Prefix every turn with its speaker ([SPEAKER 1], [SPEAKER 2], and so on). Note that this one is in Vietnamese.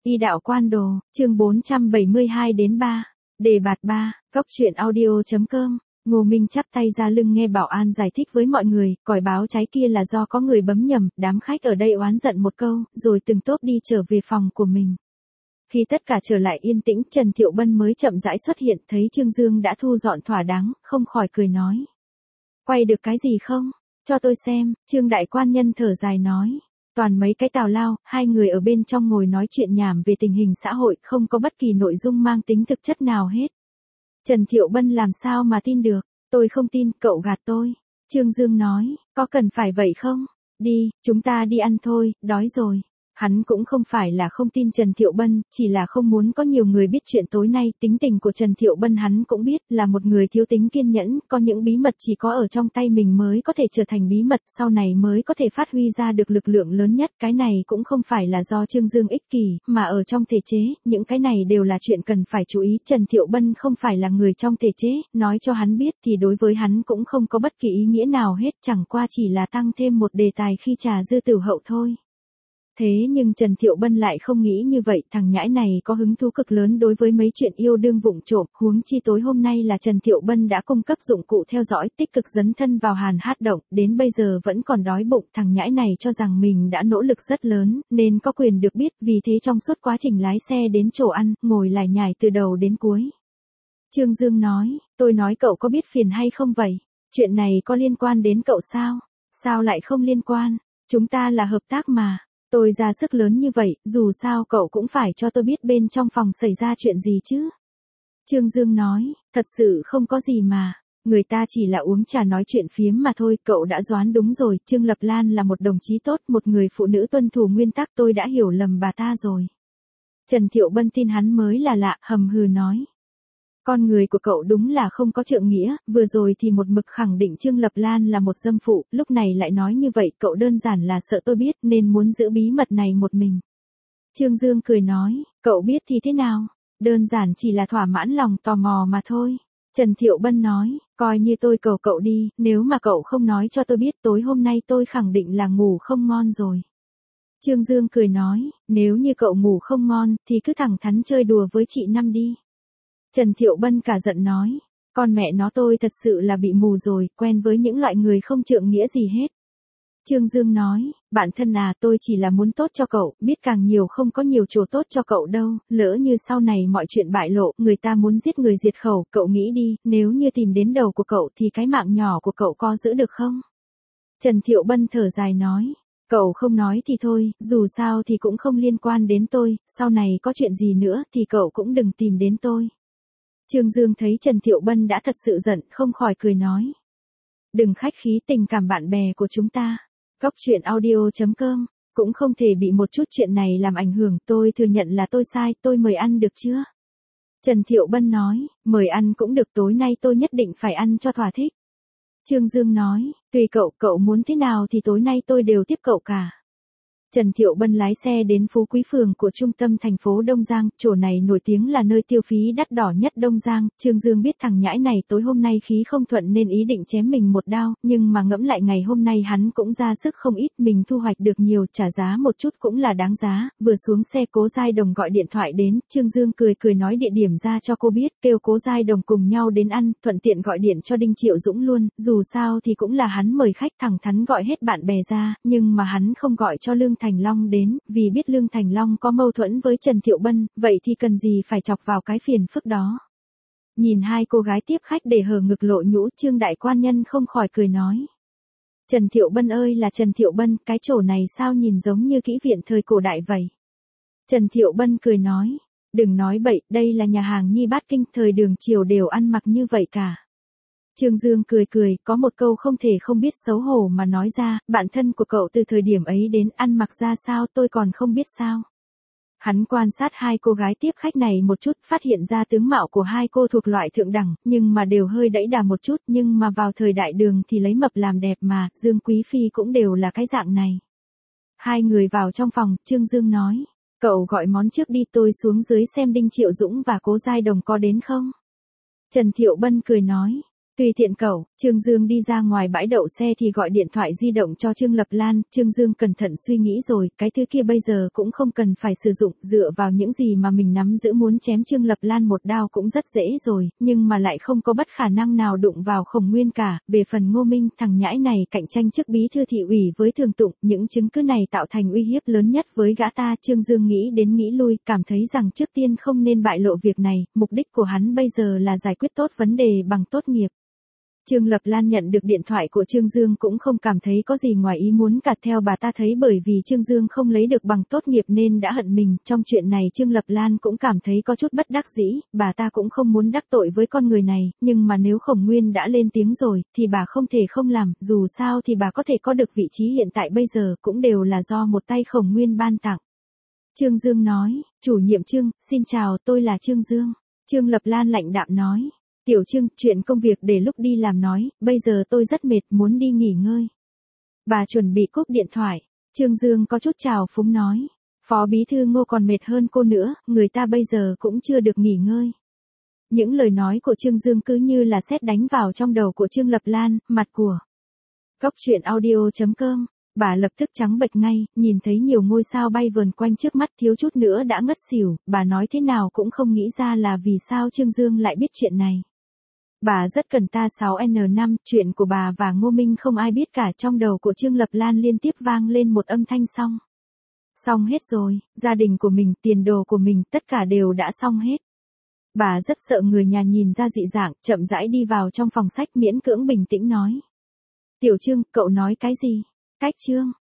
[SPEAKER 1] Y đạo quan đồ, chương 472-3, đề bạt 3, góc truyện audio.com. Ngô Minh chắp tay ra lưng nghe bảo an giải thích với mọi người, còi báo cháy kia là do có người bấm nhầm, đám khách ở đây oán giận một câu, rồi từng tốp đi trở về phòng của mình. Khi tất cả trở lại yên tĩnh, Trần Thiệu Bân mới chậm rãi xuất hiện, thấy Trương Dương đã thu dọn thỏa đáng, không khỏi cười nói. Quay được cái gì không? Cho tôi xem. Trương đại quan nhân thở dài nói. Toàn mấy cái tào lao, hai người ở bên trong ngồi nói chuyện nhảm về tình hình xã hội, không có bất kỳ nội dung mang tính thực chất nào hết. Trần Thiệu Bân làm sao mà tin được? Tôi không tin, cậu gạt tôi. Trương Dương nói, có cần phải vậy không? Đi, chúng ta đi ăn thôi, đói rồi. Hắn cũng không phải là không tin Trần Thiệu Bân, chỉ là không muốn có nhiều người biết chuyện tối nay. Tính tình của Trần Thiệu Bân hắn cũng biết, là một người thiếu tính kiên nhẫn, có những bí mật chỉ có ở trong tay mình mới có thể trở thành bí mật, sau này mới có thể phát huy ra được lực lượng lớn nhất. Cái này cũng không phải là do Trương Dương ích kỷ, mà ở trong thể chế, những cái này đều là chuyện cần phải chú ý. Trần Thiệu Bân không phải là người trong thể chế, nói cho hắn biết thì đối với hắn cũng không có bất kỳ ý nghĩa nào hết, chẳng qua chỉ là tăng thêm một đề tài khi trà dư tử hậu thôi. Thế nhưng Trần Thiệu Bân lại không nghĩ như vậy, thằng nhãi này có hứng thú cực lớn đối với mấy chuyện yêu đương vụng trộm, huống chi tối hôm nay là Trần Thiệu Bân đã cung cấp dụng cụ theo dõi, tích cực dấn thân vào Hàn Hát Động, đến bây giờ vẫn còn đói bụng, thằng nhãi này cho rằng mình đã nỗ lực rất lớn, nên có quyền được biết, vì thế trong suốt quá trình lái xe đến chỗ ăn, ngồi lải nhải từ đầu đến cuối. Trương Dương nói, tôi nói cậu có biết phiền hay không vậy? Chuyện này có liên quan đến cậu sao? Sao lại không liên quan? Chúng ta là hợp tác mà. Tôi ra sức lớn như vậy, dù sao cậu cũng phải cho tôi biết bên trong phòng xảy ra chuyện gì chứ. Trương Dương nói, thật sự không có gì mà, người ta chỉ là uống trà nói chuyện phiếm mà thôi, cậu đã đoán đúng rồi, Trương Lập Lan là một đồng chí tốt, một người phụ nữ tuân thủ nguyên tắc, tôi đã hiểu lầm bà ta rồi. Trần Thiệu Bân tin hắn mới là lạ, hầm hừ nói. Con người của cậu đúng là không có trượng nghĩa, vừa rồi thì một mực khẳng định Trương Lập Lan là một dâm phụ, lúc này lại nói như vậy, cậu đơn giản là sợ tôi biết nên muốn giữ bí mật này một mình. Trương Dương cười nói, cậu biết thì thế nào, đơn giản chỉ là thỏa mãn lòng tò mò mà thôi. Trần Thiệu Bân nói, coi như tôi cầu cậu đi, nếu mà cậu không nói cho tôi biết tối hôm nay tôi khẳng định là ngủ không ngon rồi. Trương Dương cười nói, nếu như cậu ngủ không ngon thì cứ thẳng thắn chơi đùa với chị Năm đi. Trần Thiệu Bân cả giận nói, con mẹ nó tôi thật sự là bị mù rồi, quen với những loại người không trượng nghĩa gì hết. Trương Dương nói, bạn thân à, tôi chỉ là muốn tốt cho cậu, biết càng nhiều không có nhiều chỗ tốt cho cậu đâu, lỡ như sau này mọi chuyện bại lộ, người ta muốn giết người diệt khẩu, cậu nghĩ đi, nếu như tìm đến đầu của cậu thì cái mạng nhỏ của cậu có giữ được không? Trần Thiệu Bân thở dài nói, cậu không nói thì thôi, dù sao thì cũng không liên quan đến tôi, sau này có chuyện gì nữa thì cậu cũng đừng tìm đến tôi. Trương Dương thấy Trần Thiệu Bân đã thật sự giận, không khỏi cười nói. Đừng khách khí, tình cảm bạn bè của chúng ta. Góc truyện audio.com, cũng không thể bị một chút chuyện này làm ảnh hưởng, tôi thừa nhận là tôi sai, tôi mời ăn được chưa? Trần Thiệu Bân nói, mời ăn cũng được, tối nay tôi nhất định phải ăn cho thỏa thích. Trương Dương nói, tùy cậu, cậu muốn thế nào thì tối nay tôi đều tiếp cậu cả. Trần Thiệu Bân lái xe đến Phú Quý Phường của trung tâm thành phố Đông Giang, chỗ này nổi tiếng là nơi tiêu phí đắt đỏ nhất Đông Giang. Trương Dương biết thằng nhãi này tối hôm nay khí không thuận nên ý định chém mình một đao, nhưng mà ngẫm lại ngày hôm nay hắn cũng ra sức không ít, mình thu hoạch được nhiều, trả giá một chút cũng là đáng giá. Vừa xuống xe Cố Giai Đồng gọi điện thoại đến, Trương Dương cười nói địa điểm ra cho cô biết, kêu Cố Giai Đồng cùng nhau đến ăn, thuận tiện gọi điện cho Đinh Triệu Dũng luôn, dù sao thì cũng là hắn mời khách, thẳng thắn gọi hết bạn bè ra, nhưng mà hắn không gọi cho Lương Thành Long đến, vì biết Lương Thành Long có mâu thuẫn với Trần Thiệu Bân, vậy thì cần gì phải chọc vào cái phiền phức đó. Nhìn hai cô gái tiếp khách để hở ngực lộ nhũ, Trương đại quan nhân không khỏi cười nói. Trần Thiệu Bân ơi là Trần Thiệu Bân, cái chỗ này sao nhìn giống như kỹ viện thời cổ đại vậy. Trần Thiệu Bân cười nói, đừng nói bậy, đây là nhà hàng Nhi Bát Kinh, thời Đường Triều đều ăn mặc như vậy cả. Trương Dương cười, có một câu không thể không biết xấu hổ mà nói ra, bạn thân của cậu từ thời điểm ấy đến ăn mặc ra sao tôi còn không biết sao. Hắn quan sát hai cô gái tiếp khách này một chút, phát hiện ra tướng mạo của hai cô thuộc loại thượng đẳng, nhưng mà đều hơi đẫy đà một chút, nhưng mà vào thời đại Đường thì lấy mập làm đẹp mà, Dương Quý Phi cũng đều là cái dạng này. Hai người vào trong phòng, Trương Dương nói, cậu gọi món trước đi, tôi xuống dưới xem Đinh Triệu Dũng và Cố Giai Đồng có đến không. Trần Thiệu Bân cười nói, Tùy tiện cậu, Trương Dương đi ra ngoài bãi đậu xe thì gọi điện thoại di động cho Trương Lập Lan, Trương Dương cẩn thận suy nghĩ rồi, cái thứ kia bây giờ cũng không cần phải sử dụng, dựa vào những gì mà mình nắm giữ muốn chém Trương Lập Lan một đao cũng rất dễ rồi, nhưng mà lại không có bất khả năng nào đụng vào Khổng Nguyên cả, về phần Ngô Minh, thằng nhãi này cạnh tranh chức bí thư thị ủy với Thường Tụng, những chứng cứ này tạo thành uy hiếp lớn nhất với gã ta, Trương Dương nghĩ đến nghĩ lui, cảm thấy rằng trước tiên không nên bại lộ việc này, mục đích của hắn bây giờ là giải quyết tốt vấn đề bằng tốt nghiệp. Trương Lập Lan nhận được điện thoại của Trương Dương cũng không cảm thấy có gì ngoài ý muốn cả theo bà ta thấy bởi vì Trương Dương không lấy được bằng tốt nghiệp nên đã hận mình. Trong chuyện này Trương Lập Lan cũng cảm thấy có chút bất đắc dĩ, bà ta cũng không muốn đắc tội với con người này, nhưng mà nếu Khổng Nguyên đã lên tiếng rồi, thì bà không thể không làm, dù sao thì bà có thể có được vị trí hiện tại bây giờ cũng đều là do một tay Khổng Nguyên ban tặng. Trương Dương nói, chủ nhiệm Trương, xin chào tôi là Trương Dương. Trương Lập Lan lạnh đạm nói. Tiểu Trương, chuyện công việc để lúc đi làm nói, bây giờ tôi rất mệt muốn đi nghỉ ngơi. Bà chuẩn bị cúp điện thoại. Trương Dương có chút trào phúng nói. Phó bí thư Ngô còn mệt hơn cô nữa, người ta bây giờ cũng chưa được nghỉ ngơi. Những lời nói của Trương Dương cứ như là sét đánh vào trong đầu của Trương Lập Lan, mặt của. Cóc truyện audio.com. Bà lập tức trắng bệch ngay, nhìn thấy nhiều ngôi sao bay vờn quanh trước mắt thiếu chút nữa đã ngất xỉu, bà nói thế nào cũng không nghĩ ra là vì sao Trương Dương lại biết chuyện này. Bà rất cần ta 6N5, chuyện của bà và Ngô Minh không ai biết cả, trong đầu của Trương Lập Lan liên tiếp vang lên một âm thanh xong. Xong hết rồi, gia đình của mình, tiền đồ của mình, tất cả đều đã xong hết. Bà rất sợ người nhà nhìn ra dị dạng, chậm rãi đi vào trong phòng sách miễn cưỡng bình tĩnh nói. Tiểu Trương, cậu nói cái gì? Cách Trương,